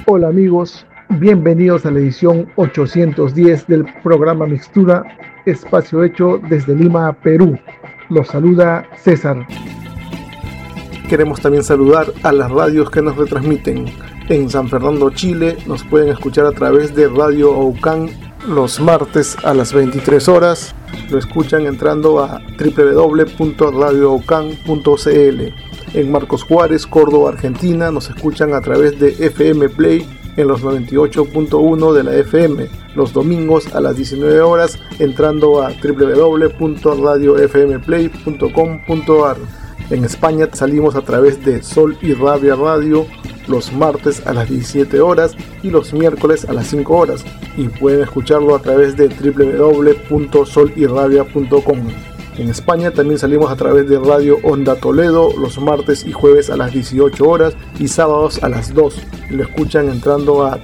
Hola amigos, bienvenidos a la edición 810 del programa Mixtura, espacio hecho desde Lima, Perú. Los saluda César. Queremos también saludar a las radios que nos retransmiten. En San Fernando, Chile, nos pueden escuchar a través de Radio Aucán los martes a las 23 horas. Lo escuchan entrando a www.radioaucán.cl. En Marcos Juárez, Córdoba, Argentina, nos escuchan a través de FM Play en los 98.1 de la FM, los domingos a las 19 horas, entrando a www.radiofmplay.com.ar. En España salimos a través de Sol y Rabia Radio los martes a las 17 horas y los miércoles a las 5 horas, y pueden escucharlo a través de www.solyrabia.com. En España también salimos a través de Radio Onda Toledo los martes y jueves a las 18 horas y sábados a las 2. Lo escuchan entrando a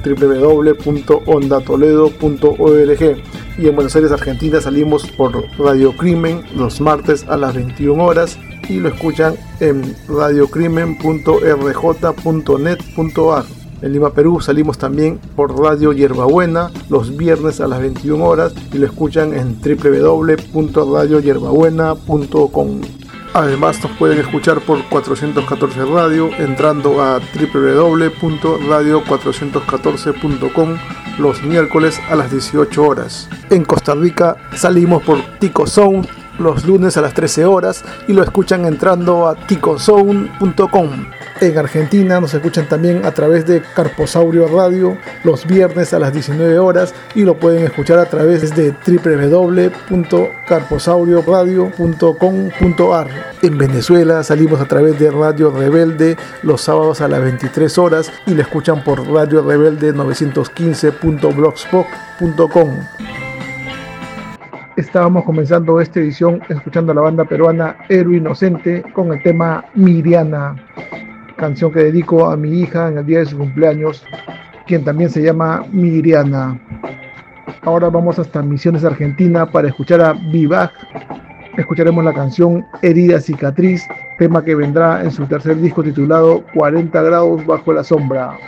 www.ondatoledo.org. Y en Buenos Aires, Argentina, salimos por Radio Crimen los martes a las 21 horas y lo escuchan en radiocrimen.rj.net.ar. En Lima, Perú, salimos también por Radio Yerbabuena los viernes a las 21 horas y lo escuchan en www.radioyerbabuena.com. Además, nos pueden escuchar por 414 Radio entrando a www.radio414.com los miércoles a las 18 horas. En Costa Rica salimos por Tico Sound los lunes a las 13 horas y lo escuchan entrando a ticosound.com. En Argentina nos escuchan también a través de Carposaurio Radio los viernes a las 19 horas y lo pueden escuchar a través de www.carposaurioradio.com.ar. En Venezuela salimos a través de Radio Rebelde los sábados a las 23 horas y lo escuchan por Radio Rebelde 915.blogspot.com. Estábamos comenzando esta edición escuchando a la banda peruana Héroe Inocente con el tema Miriana, canción que dedico a mi hija en el día de su cumpleaños, quien también se llama Miriana. Ahora vamos hasta Misiones, Argentina, para escuchar a Vivac. Escucharemos la canción Herida Cicatriz, tema que vendrá en su tercer disco titulado 40 grados bajo la sombra.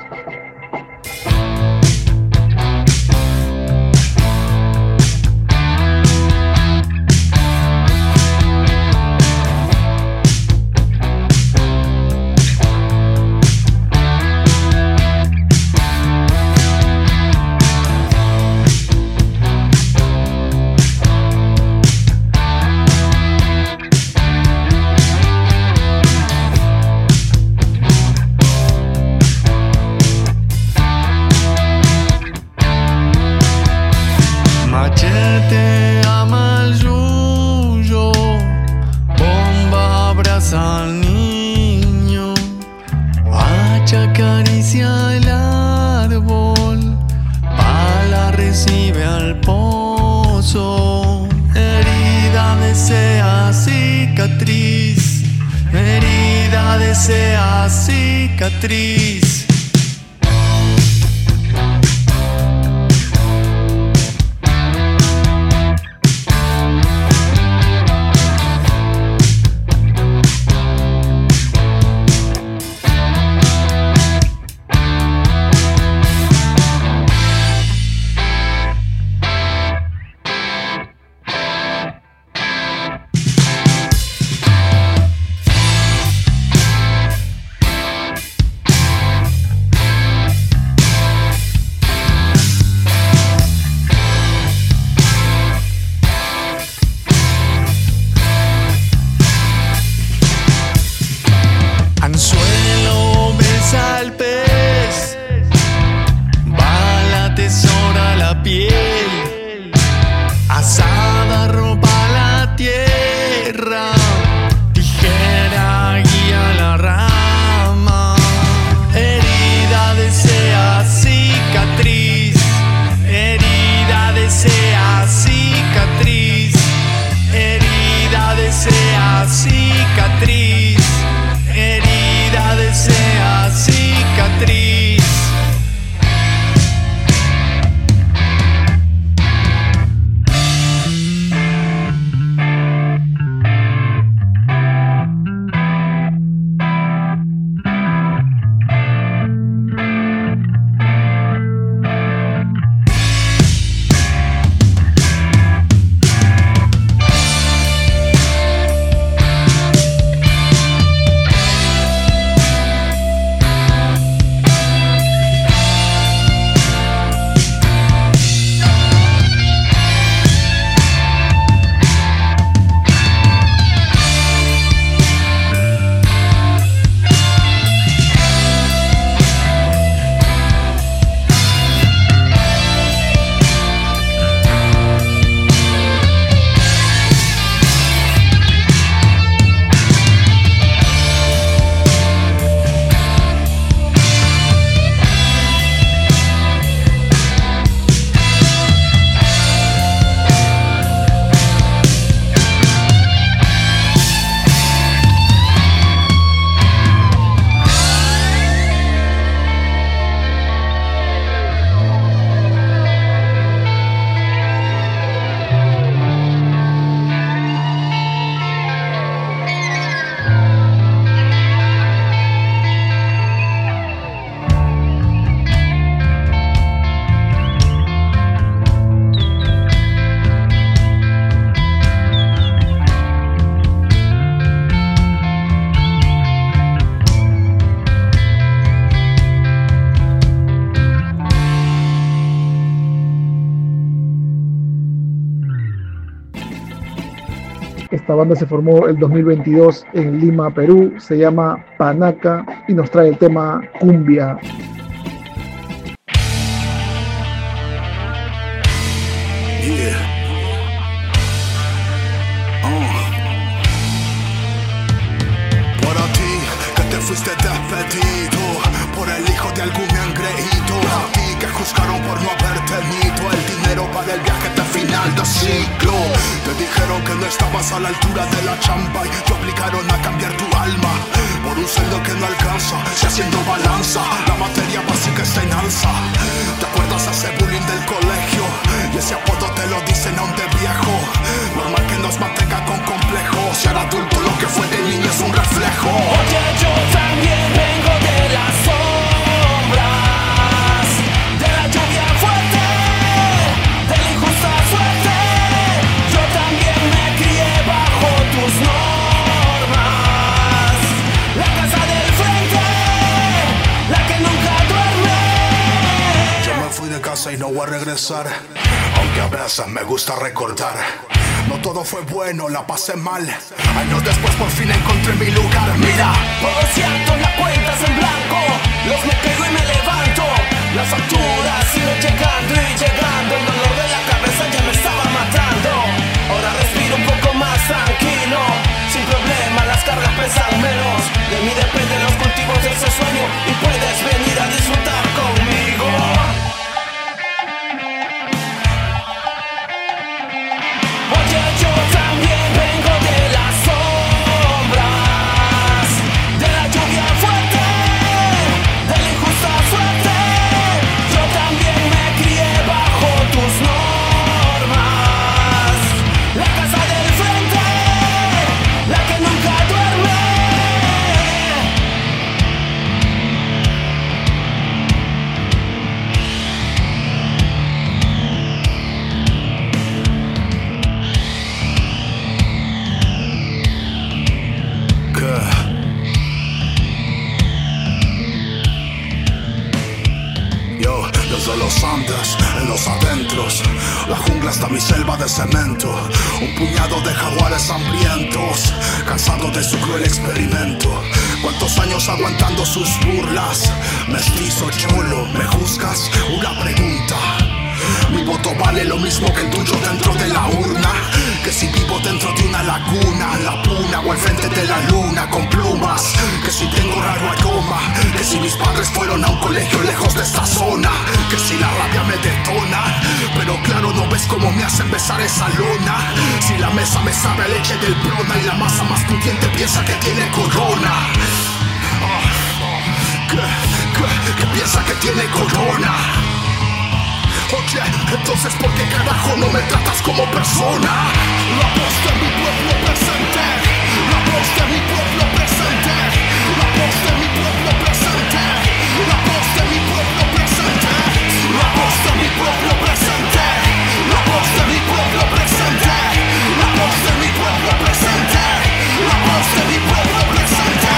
Cicatriz. Esta banda se formó el 2022 en Lima, Perú, se llama Panaca y nos trae el tema Cumbia. Para ti que te fuiste despedido por el hijo de algún engreído, a ti que juzgaron por no haber tenido el dinero para el viaje de final de ciclo. Te dijeron que no estabas a la altura de la chamba y te obligaron a cambiar tu alma por un sueldo que no alcanza. Si haciendo balanza, la materia básica está en alza. ¿Te acuerdas ese bullying del colegio? Y ese apodo te lo dicen aún de viejo. Normal que nos mantenga con complejos. Si al adulto lo que fue de niño es un reflejo. Oye, yo también vengo de las sombras, de la lluvia fuerte, de la injusta suerte. Yo también me crié bajo tus normas. La casa del frente, la que nunca duerme. Yo me fui de casa y no voy a regresar, aunque a veces me gusta recordar. No todo fue bueno, la pasé mal. Años después por fin encontré mi lugar. Mira, Todo cierto, la cuenta es en blanco. Los me caigo y me levanto. Las facturas siguen llegando y llegando. El dolor de la cabeza ya me estaba matando. Ahora respiro un poco más tranquilo. Sin problema, las cargas pesan menos. De mí dependen los cultivos de ese sueño. Y puedes venir a disfrutar conmigo. Oye, yo también vengo de las sombras, de la lluvia fuerte, de la injusta suerte. Yo también me crié bajo tus normas. La casa del frente, la que nunca duerme. yo, desde los Andes, en los adentros, la jungla hasta mi selva de cemento. Un puñado de jaguares hambrientos, cansado de su cruel experimento. ¿Cuántos años aguantando sus burlas? Mestizo, cholo, ¿me juzgas? Una pregunta. Mi voto vale lo mismo que el tuyo dentro de la urna. Que si vivo dentro de una laguna, la puna o al frente de la luna con plumas. Que si tengo raro aroma, que si mis padres fueron a un colegio lejos de esta zona. Que si la rabia me detona, pero claro, no ves cómo me hacen besar esa lona. Si la mesa me sabe a leche del prona y la masa más pudiente piensa que tiene corona. Que piensa que tiene corona. Oye, entonces ¿por qué carajo no me tratas como persona? La voz de mi pueblo presente, la voz de mi pueblo presente, la voz de mi pueblo presente, la voz de mi pueblo presente, la voz de mi pueblo presente, la voz de mi pueblo presente, la voz de mi pueblo presente, la voz de mi pueblo presente.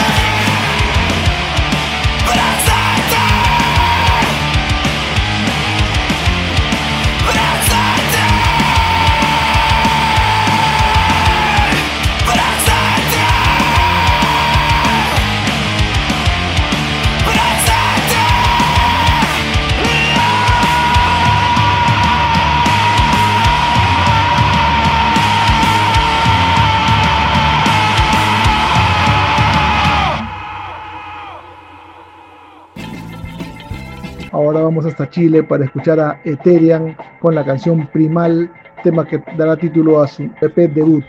Ahora vamos hasta Chile para escuchar a Ethereum con la canción Primal, tema que dará título a su EP debut.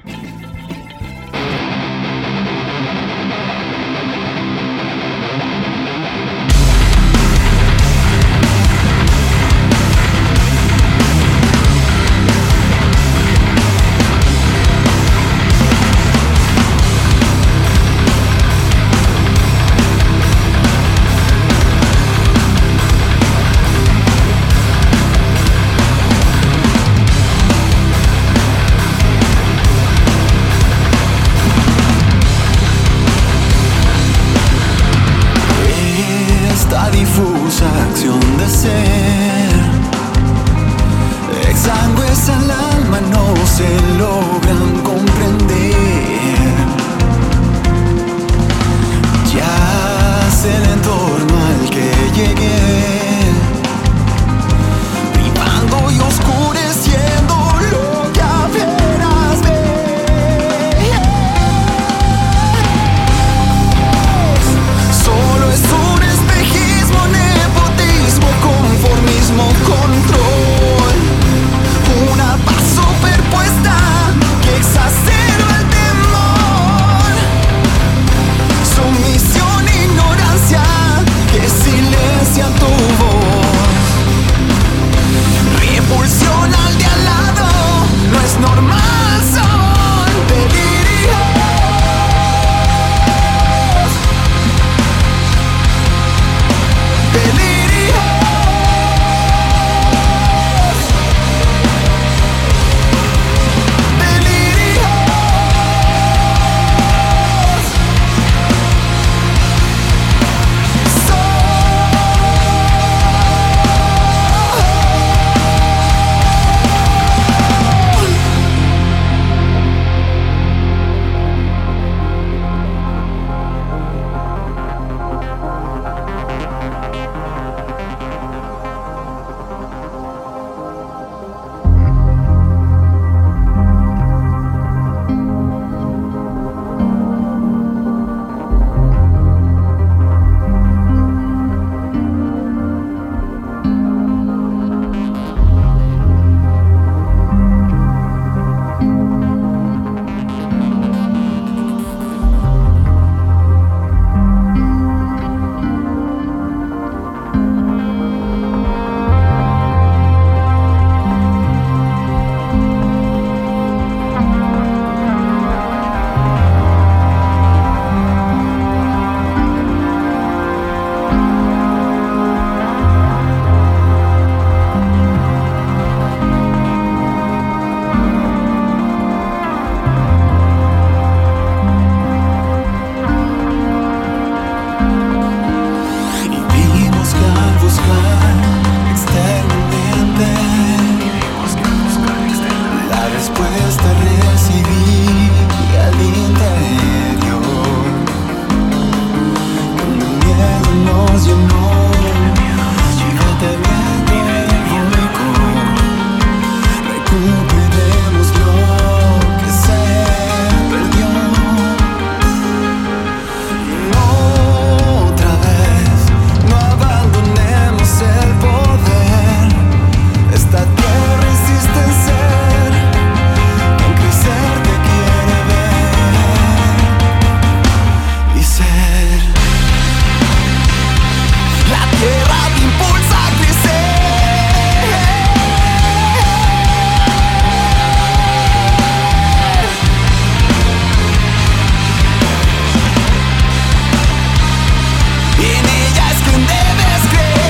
y en ella es quien debes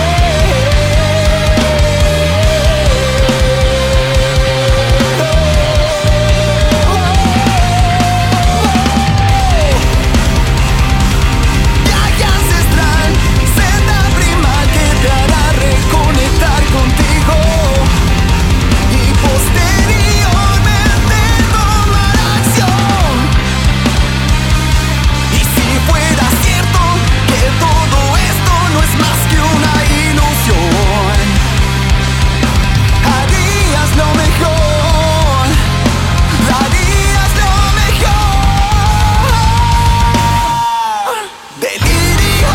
Viaje ancestral, senda primal que te hará reconectar contigo y posteriormente tomar acción. Y si fuera cierto que todo esto no es más que una ilusión, harías lo mejor, darías lo mejor. Delirios,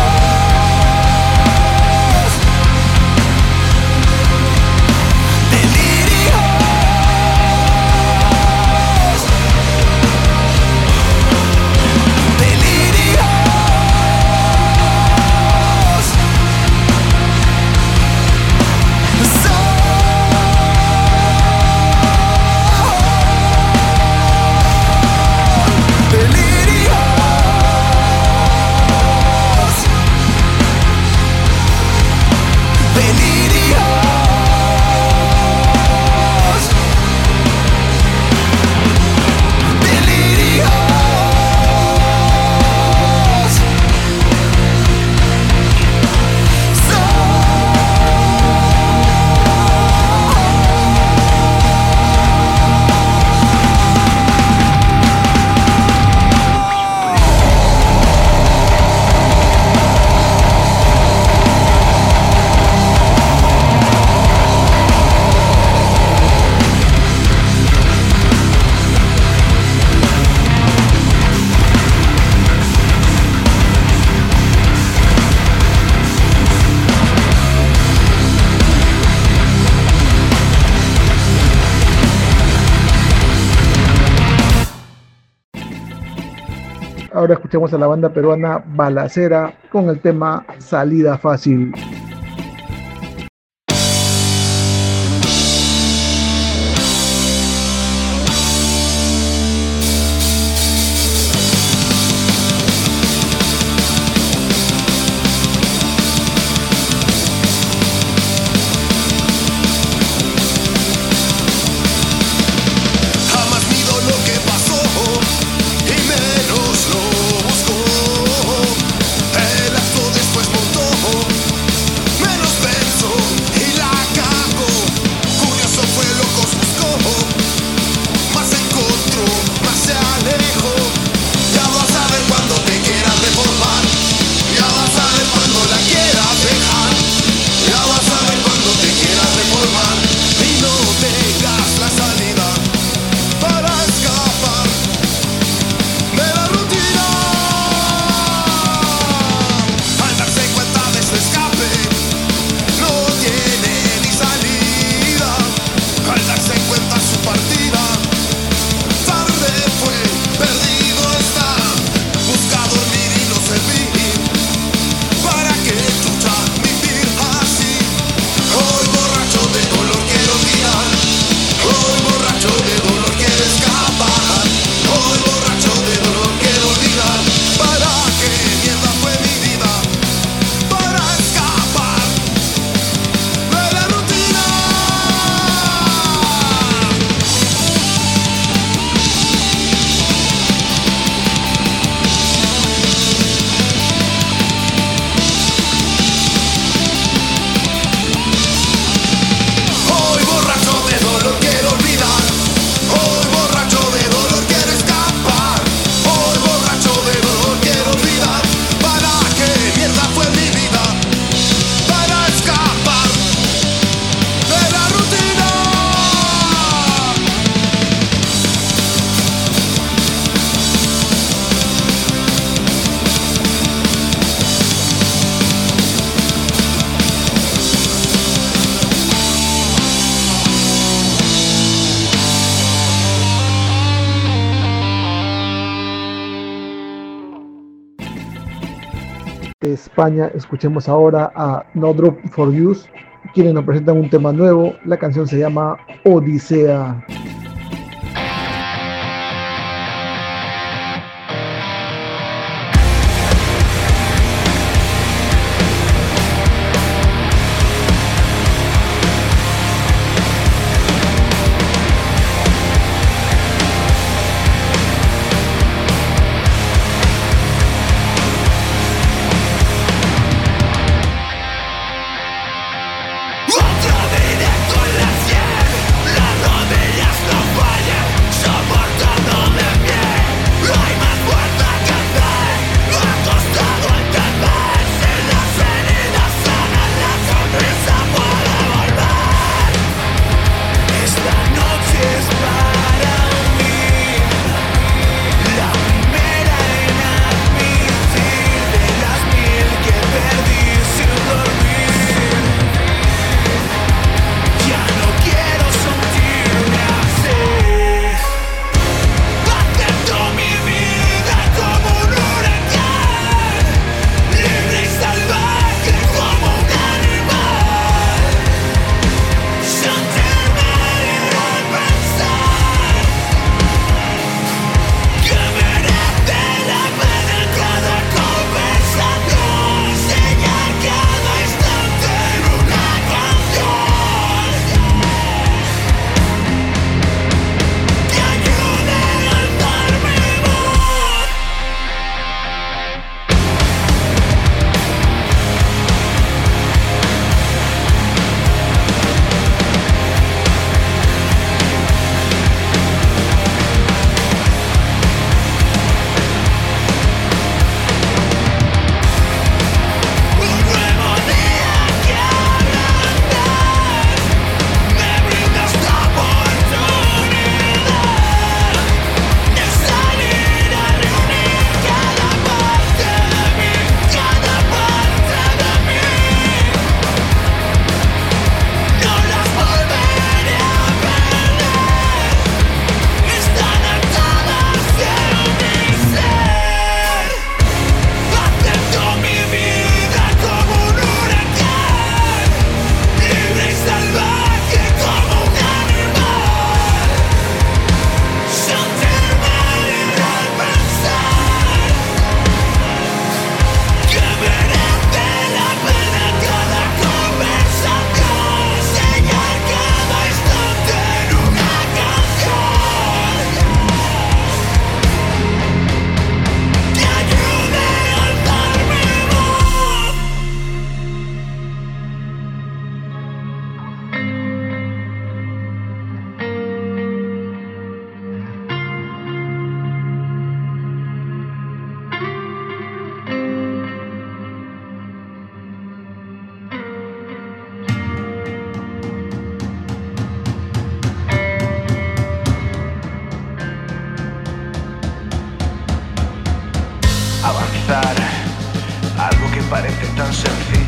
Ahora escuchemos a la banda peruana Balacera con el tema Salida Fácil. Jamás mido lo que pasó y menos lo busco. El acto después montó, menos pensó y la cagó. Curioso fue lo que os buscó, más encontró, más se alejó. Ya vas a ver cuando te quieras reformar, ya vas a ver cuando la quieras dejar, ya vas a ver cuando te quieras reformar y no tengas la salida para escapar de la rutina. Al darse cuenta de su escape, no tiene ni salida. Al darse cuenta su partida, tarde fue, perdido está. Busca dormir y no servir. ¿Para qué chucha vivir así? Hoy borracho de dolor quiero olvidar. Hoy borracho de dolor quiero escapar. Hoy borracho de dolor quiero olvidar. ¿Para qué mierda fue mi vida? Para escapar de la rutina. Hoy borracho de dolor quiero olvidar. Hoy borracho de dolor quiero escapar. Hoy borracho de dolor quiero olvidar. ¿Para qué mierda fue mi vida? Para escapar de la rutina. De España, escuchemos ahora a No Drop for Use, quienes nos presentan un tema nuevo. La canción se llama Odisea.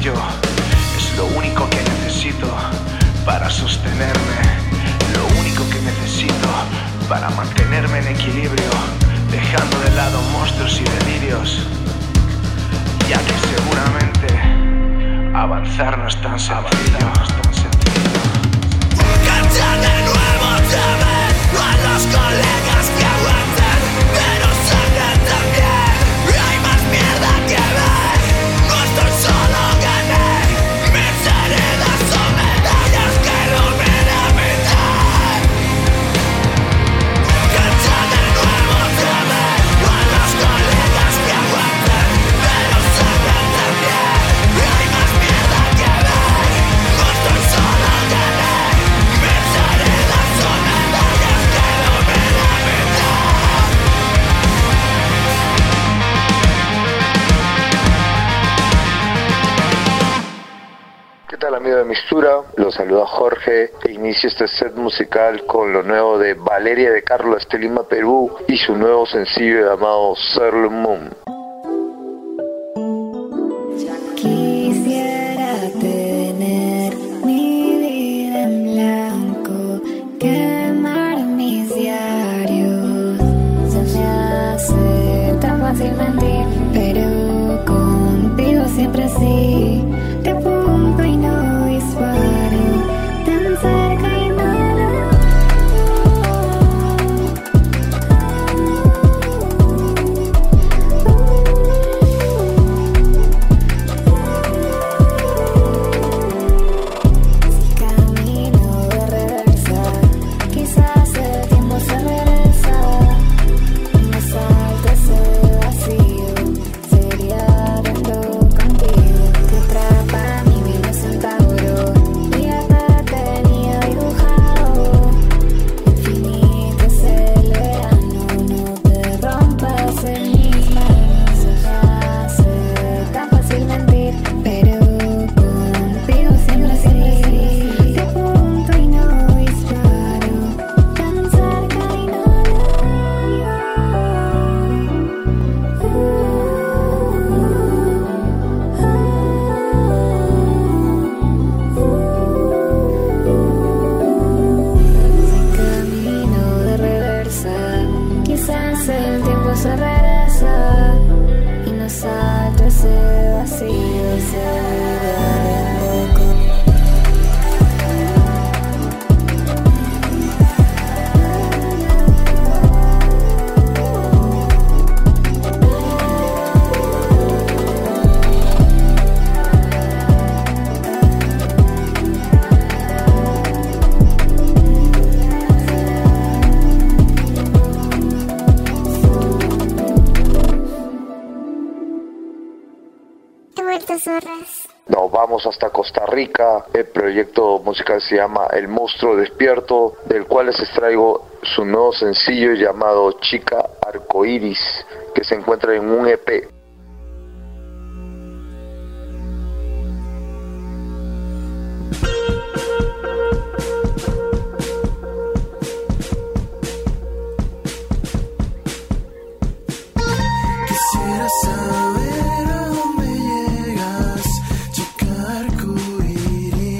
sencillo es lo único que necesito para sostenerme, lo único que necesito para mantenerme en equilibrio, dejando de lado monstruos y delirios, ya que seguramente avanzar no es tan sencillo. Cantar de nuevo llamen a los colegas que aguantan, pero sangran también. Hay más mierda que ver. No estoy solo, gané. Mis heridas son medallas que rompen la mitad. Cantar de nuevo llamen a los colegas que aguantan, pero sangran también. Hay más mierda que ver. No estoy solo, gané. ¿Qué tal, amigo de Mistura? Los saluda Jorge e inicio este set musical con lo nuevo de Valeria de Carlos de Lima, Perú, y su nuevo sencillo llamado Sailor Moon. Quisiera tener mi vida en blanco, quemar mis diarios. Se me hace tan fácil mentir, pero contigo siempre sí. Te apunto y no disparo, tan cerca y nada. Camino de reversa, quizás el tiempo se regresa. No salte ese vacío, sería lindo contigo. Te atrapa mi vino centauro, y hasta tenía dibujado. Infinito es el verano, no te rompas en mis manos. Se me hace tan fácil mentir, pero contigo siempre sí. Te apunto y no disparo, tan cerca y no camino de reversa, quizás el tiempo se regresa y no salto ese vacío, seguro con Nos vamos hasta Costa Rica. El proyecto musical se llama El Monstruo Despierto, del cual les traigo su nuevo sencillo llamado Chica Arcoiris, que se encuentra en un EP. Quisiera saber a dónde llegas, chica arcoíris.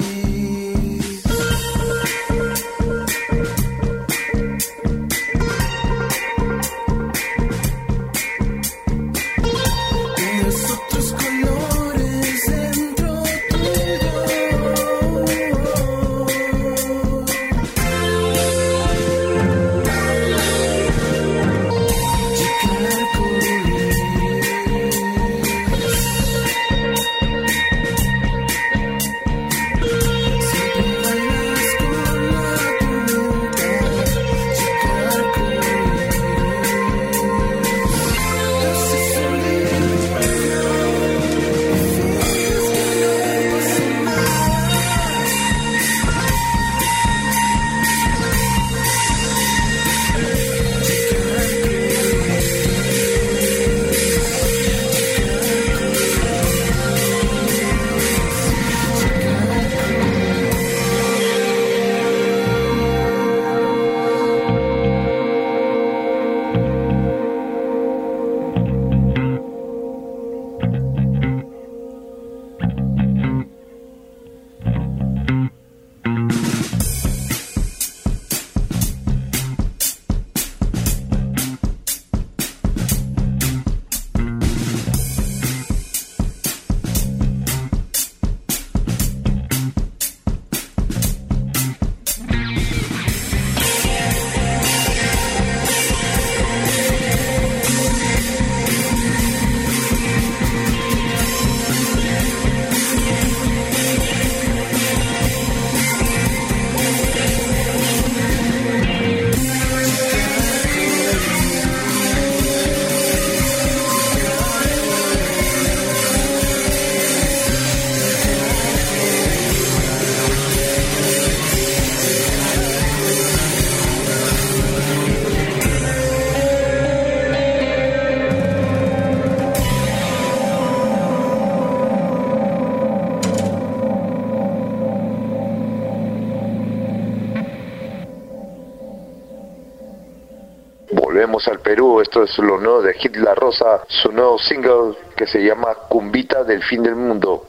bienvenidos al Perú. Esto es lo nuevo de Hit La Rosa, su nuevo single que se llama Cumbita del Fin del Mundo.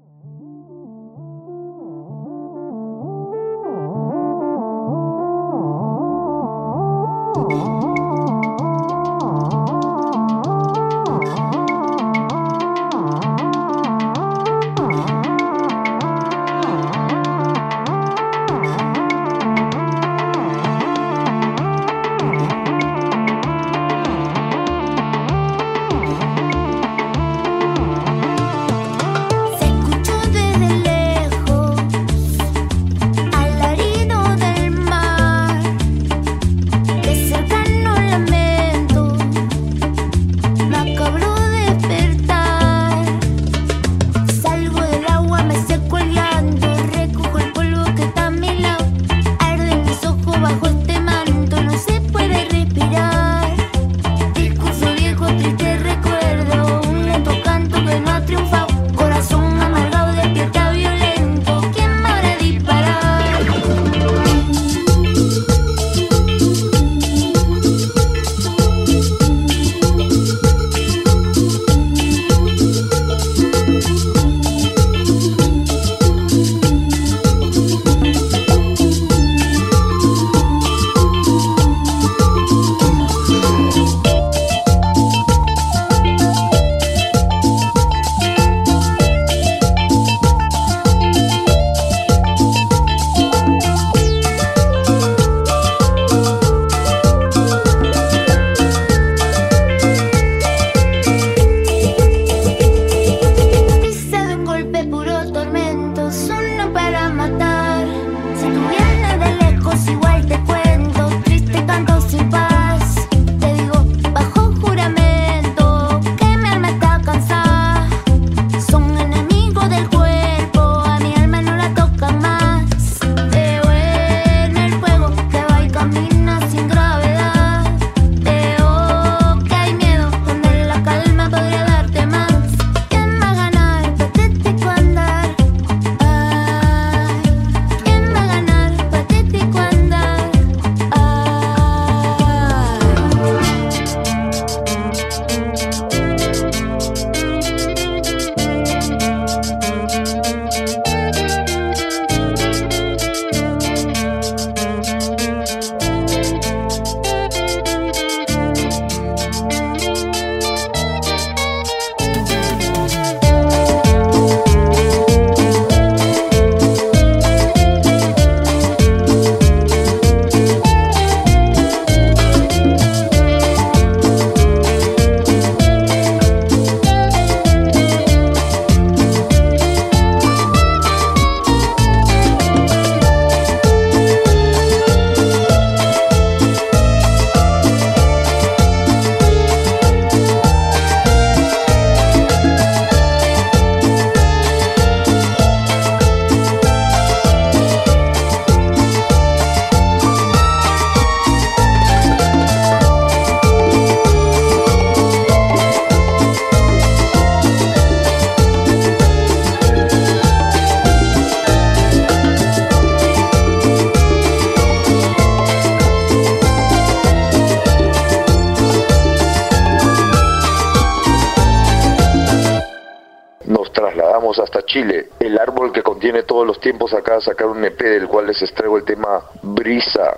Hasta Chile, el árbol que contiene todos los tiempos acaba de sacar un EP del cual les extraigo el tema Brisa.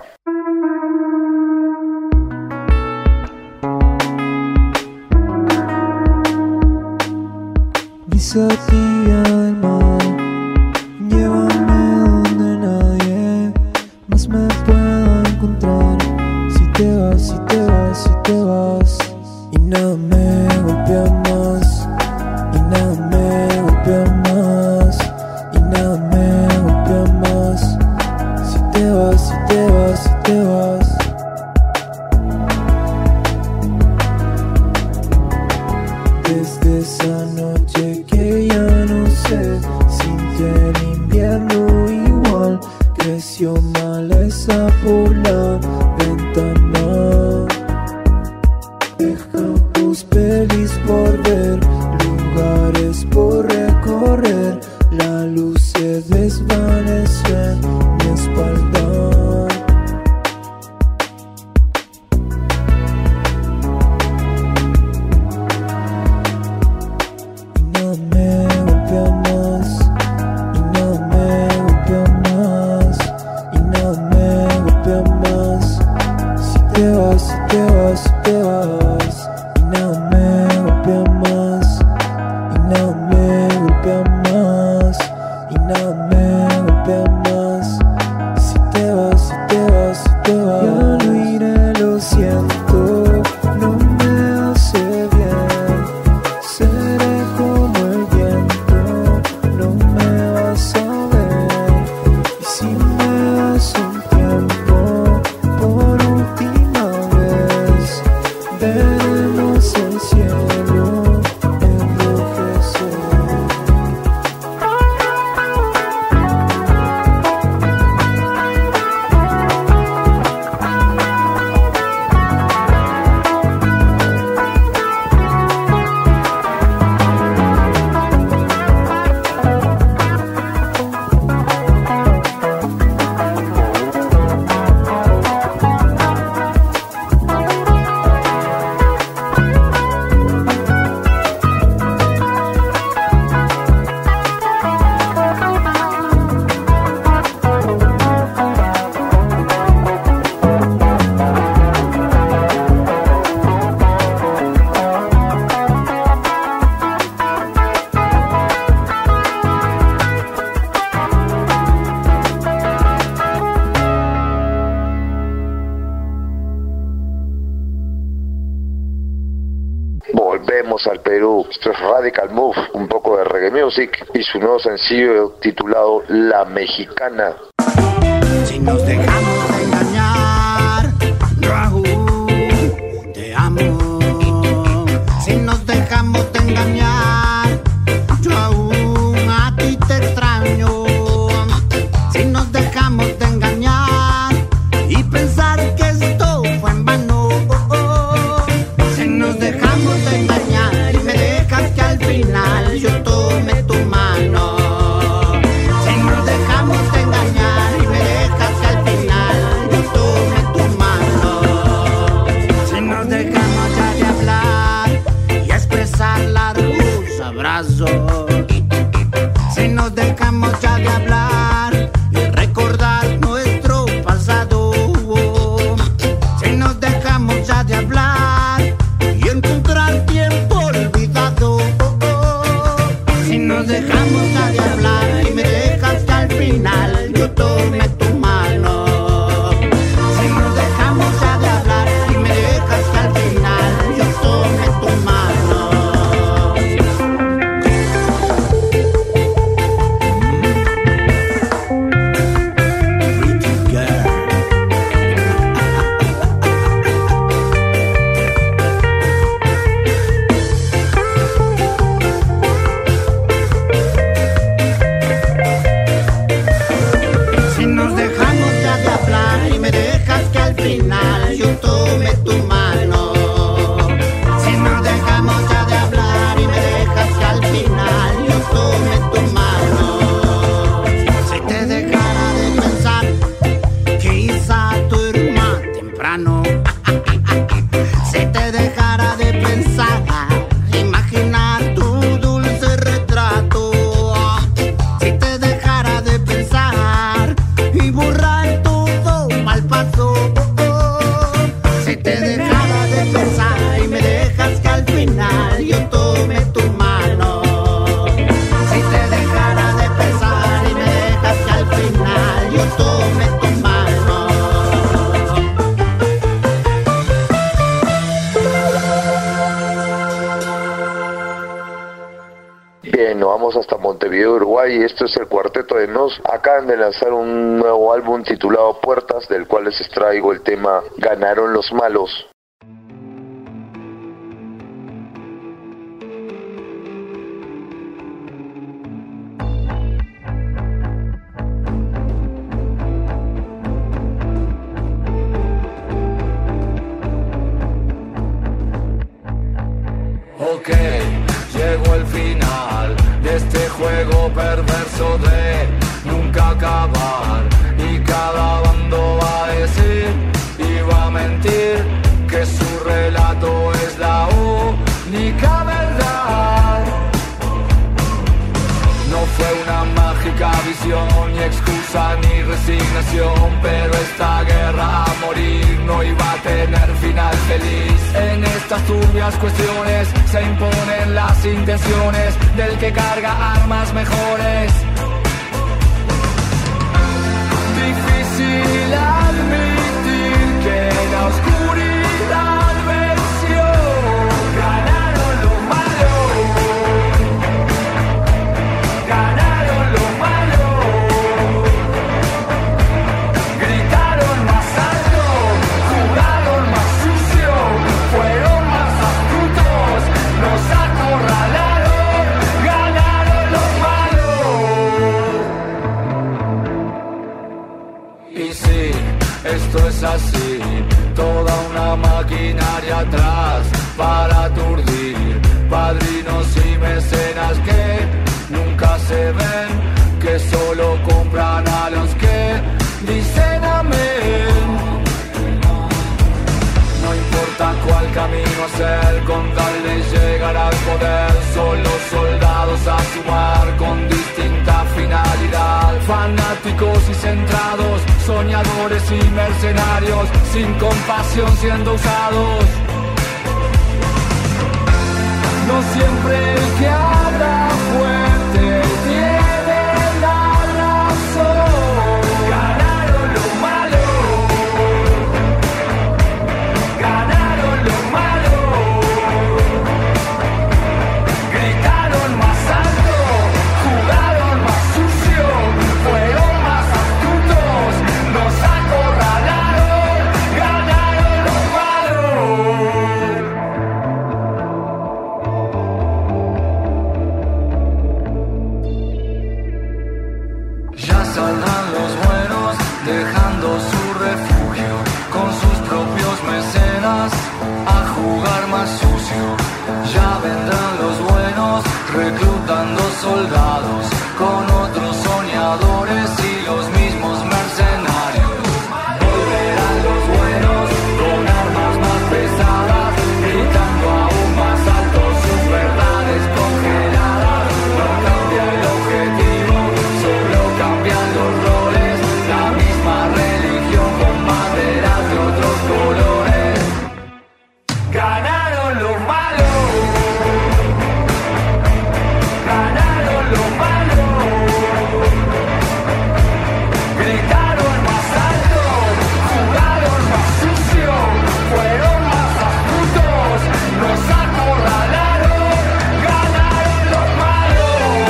Brisa tibia del mar, llévame donde nadie más me pueda encontrar. Si te vas, si te vas, si te vas, y nada me golpea más, y nada me golpea más, y nada me golpea más. Si te vas, si te vas, si te vas. Desde esa noche que ya no sé, sintió el invierno igual, creció maleza por la ventana. Dejamos pelis por ver, lugares por recorrer, la luz se desvaneció en mi espalda. golpea más y nada me golpea más. Si te vas, si te vas, si te vas, ya no iré, lo siento, no me hace bien. Seré como el viento, no me vas a ver. Y si me das un tiempo, por última vez, veremos el cielo enrojecer. Volvemos al Perú. Esto es Radical Move, un poco de reggae music y su nuevo sencillo titulado La Mexicana. Si nos dejamos de engañar, Raúl, te amo. Si nos dejamos de engañar, yo aún a ti te extraño. Si nos dejamos de engañar y pensar que esto fue en vano. Si nos dejamos de engañar y me dejas que al final yo tome tu mano. Si nos dejamos de engañar y me dejas que al final yo tome tu mano. Si nos dejamos ya de hablar y expresar largos abrazos. Si nos dejamos ya de hablar y recordar nuestro pasado. Si nos dejamos ya de hablar y encontrar tiempo olvidado. Si nos dejamos ya de hablar y me dejas que al final yo tome tu mano. Si nos dejamos ya de hablar y me dejas que al final yo tome tu mano. Si nos dejamos ya de hablar y me dejas que al final yo tome tu mano. Si nos dejamos ya de hablar y me dejas que al final yo tome tu mano. Si te dejara de pensar que quizá duerma temprano. Si te dejara de pensar, imaginar tu dulce retrato. Si te dejara de pensar y borrar todo mal paso. Si te dejara de pensar y me dejas que al final yo tome tu mano. Si te dejara de pensar y me dejas que al final yo tome tu mano. Bien, nos vamos hasta Montevideo, Uruguay, y esto es el Cuarteto de Nos. Acaban de lanzar un nuevo álbum titulado Puertas, del cual les extraigo el tema Ganaron los Malos. Ok, llegó el final de este juego perverso de nunca acabar. Y cada bando va a decir y va a mentir que su relato es la única verdad. No fue una magia mágica visión, ni excusa ni resignación, pero esta guerra a morir no iba a tener final feliz. En estas turbias cuestiones se imponen las intenciones del que carga armas mejores. Difícil admitir que la oscuridad venció. Ganaron lo malo. Ganaron lo malo. Gritaron más alto, jugaron más sucio, fueron más astutos, nos acorralaron, ganaron lo malo. Y sí, esto es así, toda una maquinaria atrás para aturdir padrinos y mecenas que nunca se ven, que solo compran a los que dicen amén. No importa cuál camino hacer con tal de llegar al poder, son los soldados a sumar con distinta finalidad. Fanáticos y centrados, soñadores y mercenarios, sin compasión siendo usados. No siempre el que habla fuerte tiene la razón. Ganaron lo malo. Ganaron lo malo. Gritaron más alto, jugaron más sucio, fueron más astutos, nos acorralaron, ganaron lo malo. Ya saldrán los buenos, dejando su refugio con sus propios mecenas a jugar más sucio. Ya vendrán los buenos, reclutando soldados con otros soñadores y los mismos mercenarios. Volverán los buenos con armas más pesadas, gritando aún más alto sus verdades congeladas. No cambia el objetivo, solo cambian los roles, la misma religión con banderas de otros colores. Ganaron lo malo. Ganaron lo malo. Gritaron más alto, jugaron más sucio, fueron más astutos, nos acorralaron, ganaron lo malo.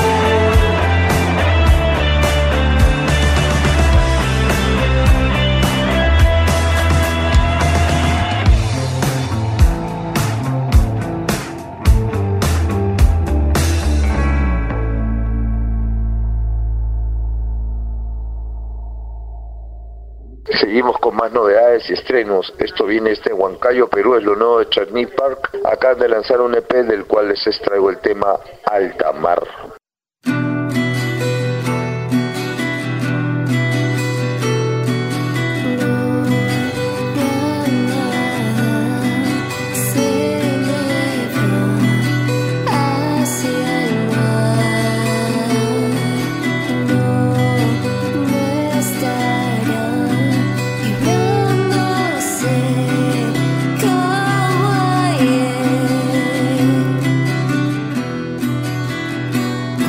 Seguimos con más novedades y estrenos. Esto viene Huancayo, Perú, es lo nuevo de Charny Park. Acaban de lanzar un EP del cual les extraigo el tema Alta Mar. Como ayer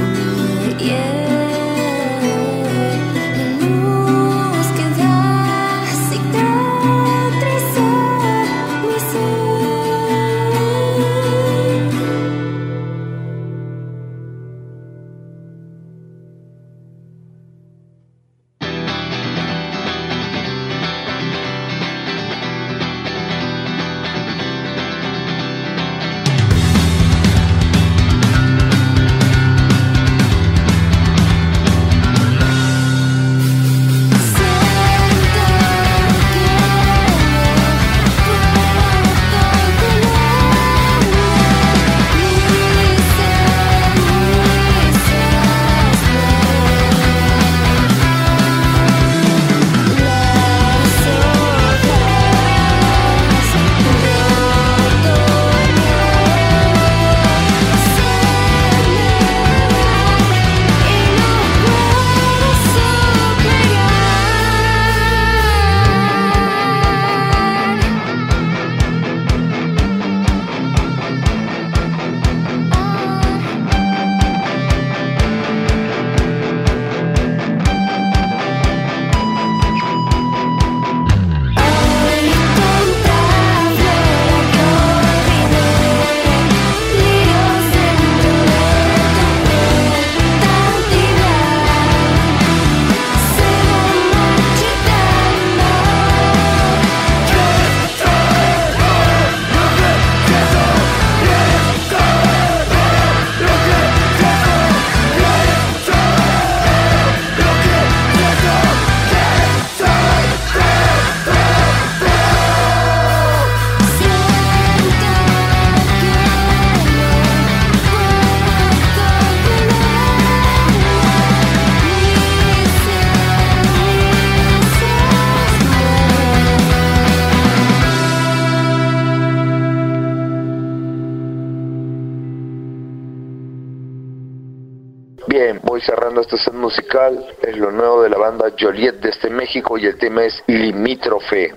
Bien, voy cerrando este set musical. Es lo nuevo de la banda Joliet desde México y el tema es Limítrofe.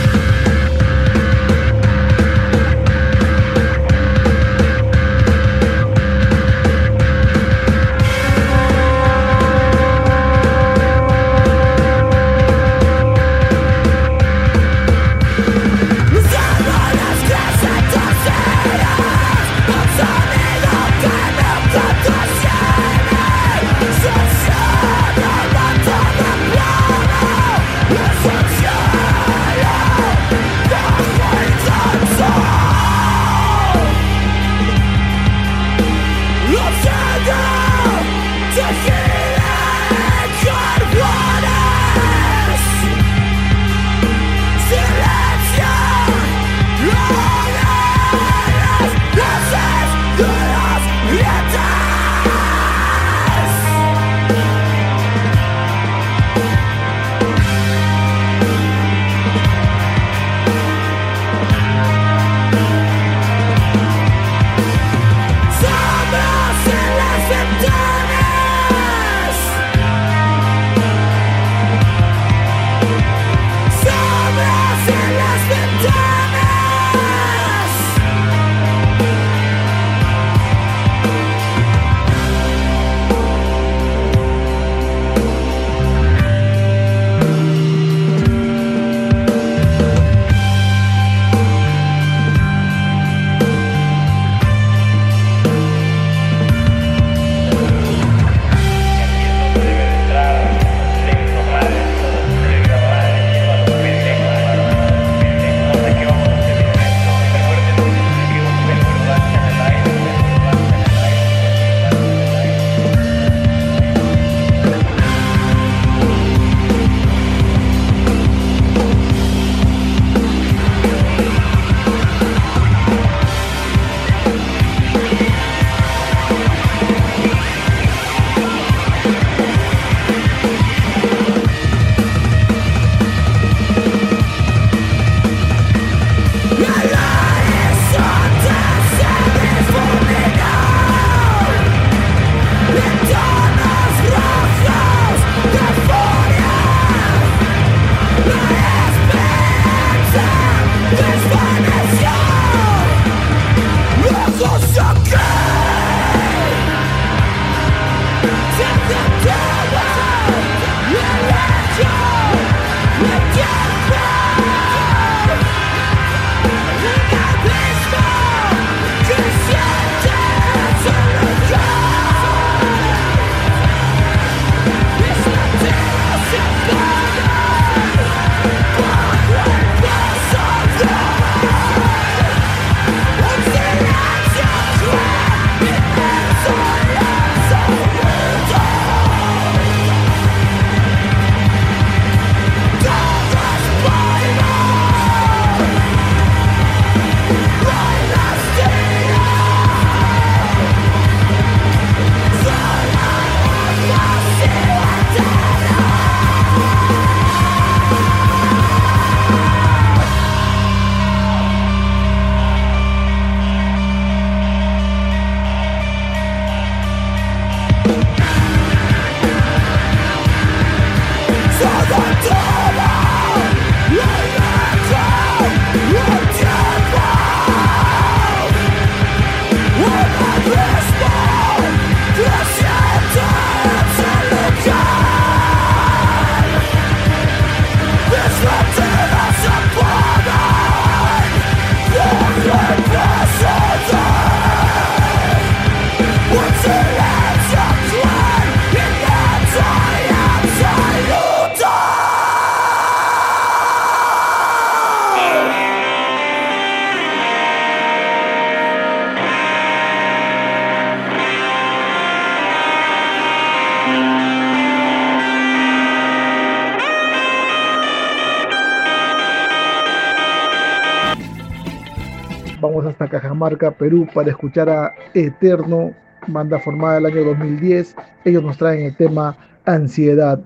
Vamos hasta Cajamarca, Perú, para escuchar a Eterno, banda formada el año 2010. Ellos nos traen el tema Ansiedad.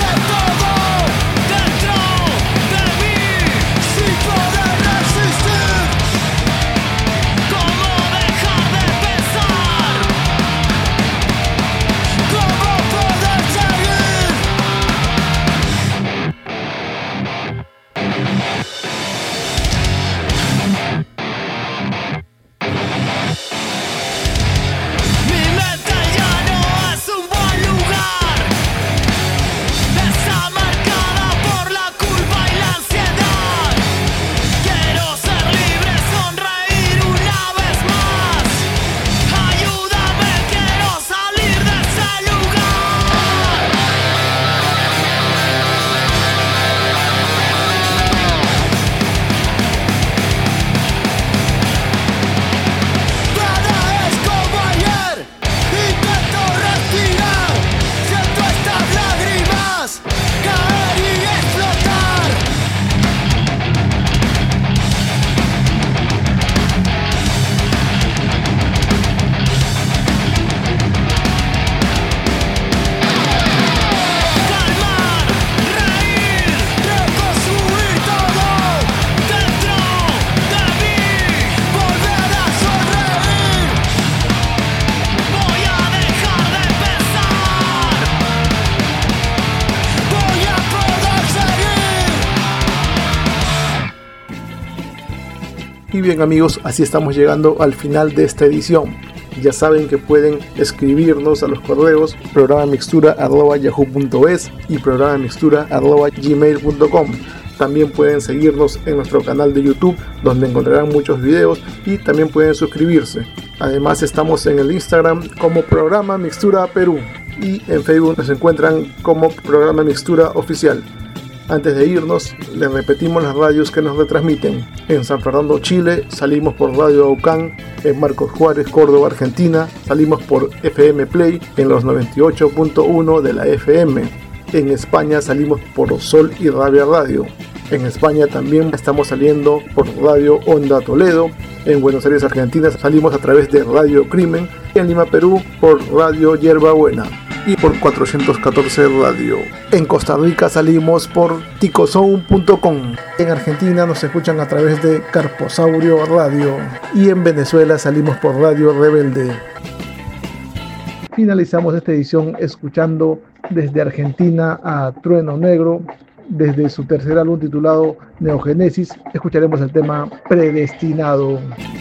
Dentro de mí, sin poder resistir. Y bien amigos, así estamos llegando al final de esta edición. Ya saben que pueden escribirnos a los correos programamixtura@yahoo.es y programamixtura@gmail.com. También pueden seguirnos en nuestro canal de YouTube, donde encontrarán muchos videos, y también pueden suscribirse. Además estamos en el Instagram como Programa Mixtura Perú y en Facebook nos encuentran como Programa Mixtura Oficial. Antes de irnos, les repetimos las radios que nos retransmiten. En San Fernando, Chile, salimos por Radio Aucán. En Marcos Juárez, Córdoba, Argentina, salimos por FM Play en los 98.1 de la FM. En España salimos por Sol y Rabia Radio. En España también estamos saliendo por Radio Onda Toledo. En Buenos Aires, Argentina, salimos a través de Radio Crimen. En Lima, Perú, por Radio Yerba Buena y por 414 Radio. En Costa Rica salimos por ticosound.com. En Argentina nos escuchan a través de Carposaurio Radio. Y en Venezuela salimos por Radio Rebelde. Finalizamos esta edición escuchando desde Argentina a Trueno Negro. Desde su tercer álbum titulado Neogénesis, escucharemos el tema Predestinado.